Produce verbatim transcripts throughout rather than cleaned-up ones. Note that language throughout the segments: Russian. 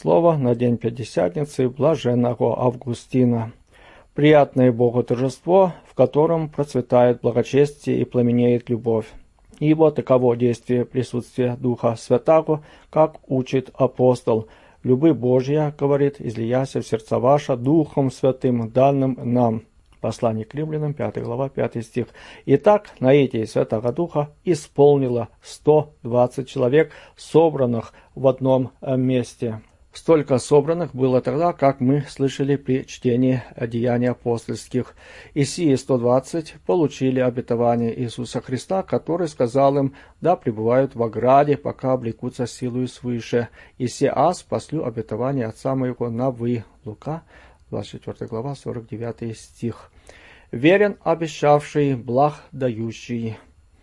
Слово на день Пятидесятницы блаженного Августина. Приятное Богу торжество, в котором процветает благочестие и пламенеет любовь. Ибо таково действие присутствия Духа Святаго, как учит апостол. «Любы Божья, — говорит, — излияся в сердца ваша Духом Святым, данным нам». Послание к Римлянам, пятая глава, пятый стих. Итак, наитие Святого Духа исполнило сто двадцать человек, собранных в одном месте. Столько собранных было тогда, как мы слышали при чтении Деяний апостольских. И сии сто двадцать получили обетование Иисуса Христа, который сказал им: «Да пребывают в ограде, пока облекутся силою свыше. И се аз послю обетование Отца моего на вы». Лука, двадцать четвёртая глава, сорок девятый стих. «Верен обещавший, благ дающий.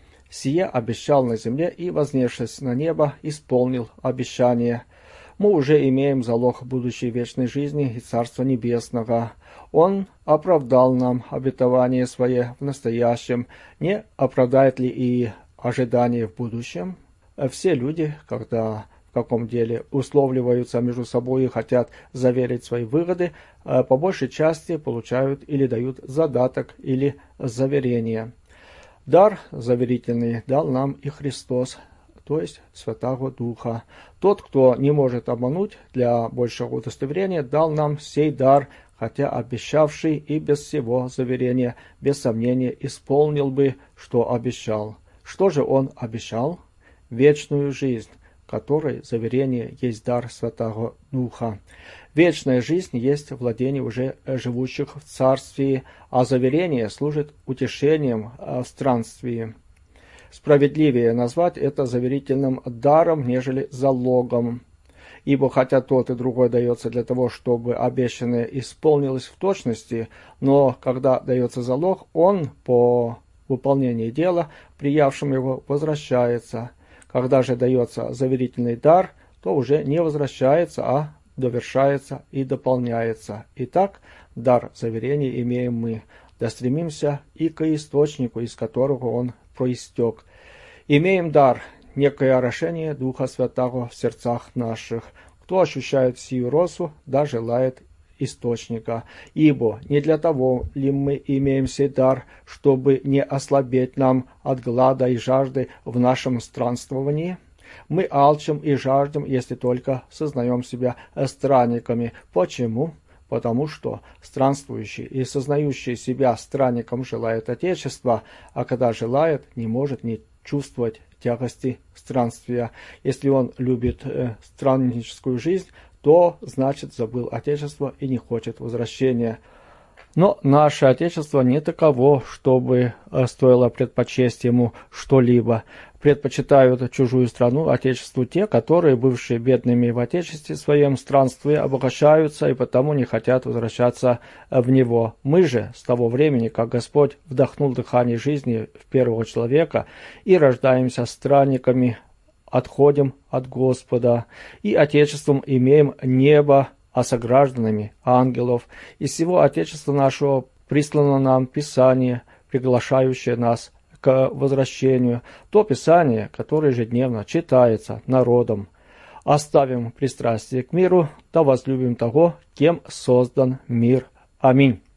Сие обещал на земле и, вознесшись на небо, исполнил обещание». Мы уже имеем залог будущей вечной жизни и Царства Небесного. Он оправдал нам обетование свое в настоящем. Не оправдает ли и ожидание в будущем? Все люди, когда в каком деле условливаются между собой и хотят заверить свои выгоды, по большей части получают или дают задаток или заверение. Дар заверительный дал нам и Христос, то есть Святаго Духа. Тот, кто не может обмануть, для большего удостоверения дал нам сей дар, хотя обещавший и без всего заверения, без сомнения, исполнил бы, что обещал. Что же он обещал? Вечную жизнь, которой заверение есть дар Святаго Духа. Вечная жизнь есть владение уже живущих в Царстве, а заверение служит утешением в странствии. Справедливее назвать это заверительным даром, нежели залогом. Ибо хотя тот и другой дается для того, чтобы обещанное исполнилось в точности, но когда дается залог, он по выполнении дела, приявшим его, возвращается. Когда же дается заверительный дар, то уже не возвращается, а довершается и дополняется. Итак, дар заверения имеем мы. Да стремимся и к источнику, из которого он проистек. Имеем дар, некое орошение Духа Святаго в сердцах наших. Кто ощущает сию росу, да желает источника. Ибо не для того ли мы имеем сей дар, чтобы не ослабеть нам от глада и жажды в нашем странствовании? Мы алчим и жаждем, если только сознаем себя странниками. Почему? Потому что странствующий и сознающий себя странником желает Отечества, а когда желает, не может не чувствовать тягости странствия. Если он любит э, странническую жизнь, то, значит, забыл Отечество и не хочет возвращения. Но наше Отечество не таково, чтобы э, стоило предпочесть ему что-либо. Предпочитают чужую страну Отечеству те, которые, бывшие бедными в Отечестве своем странстве, обогащаются и потому не хотят возвращаться в него. Мы же с того времени, как Господь вдохнул дыхание жизни в первого человека и рождаемся странниками, отходим от Господа, и Отечеством имеем небо, а согражданами ангелов. Из всего Отечества нашего прислано нам Писание, приглашающее нас к возвращению, то Писание, которое ежедневно читается народом. Оставим пристрастие к миру, да возлюбим того, кем создан мир. Аминь.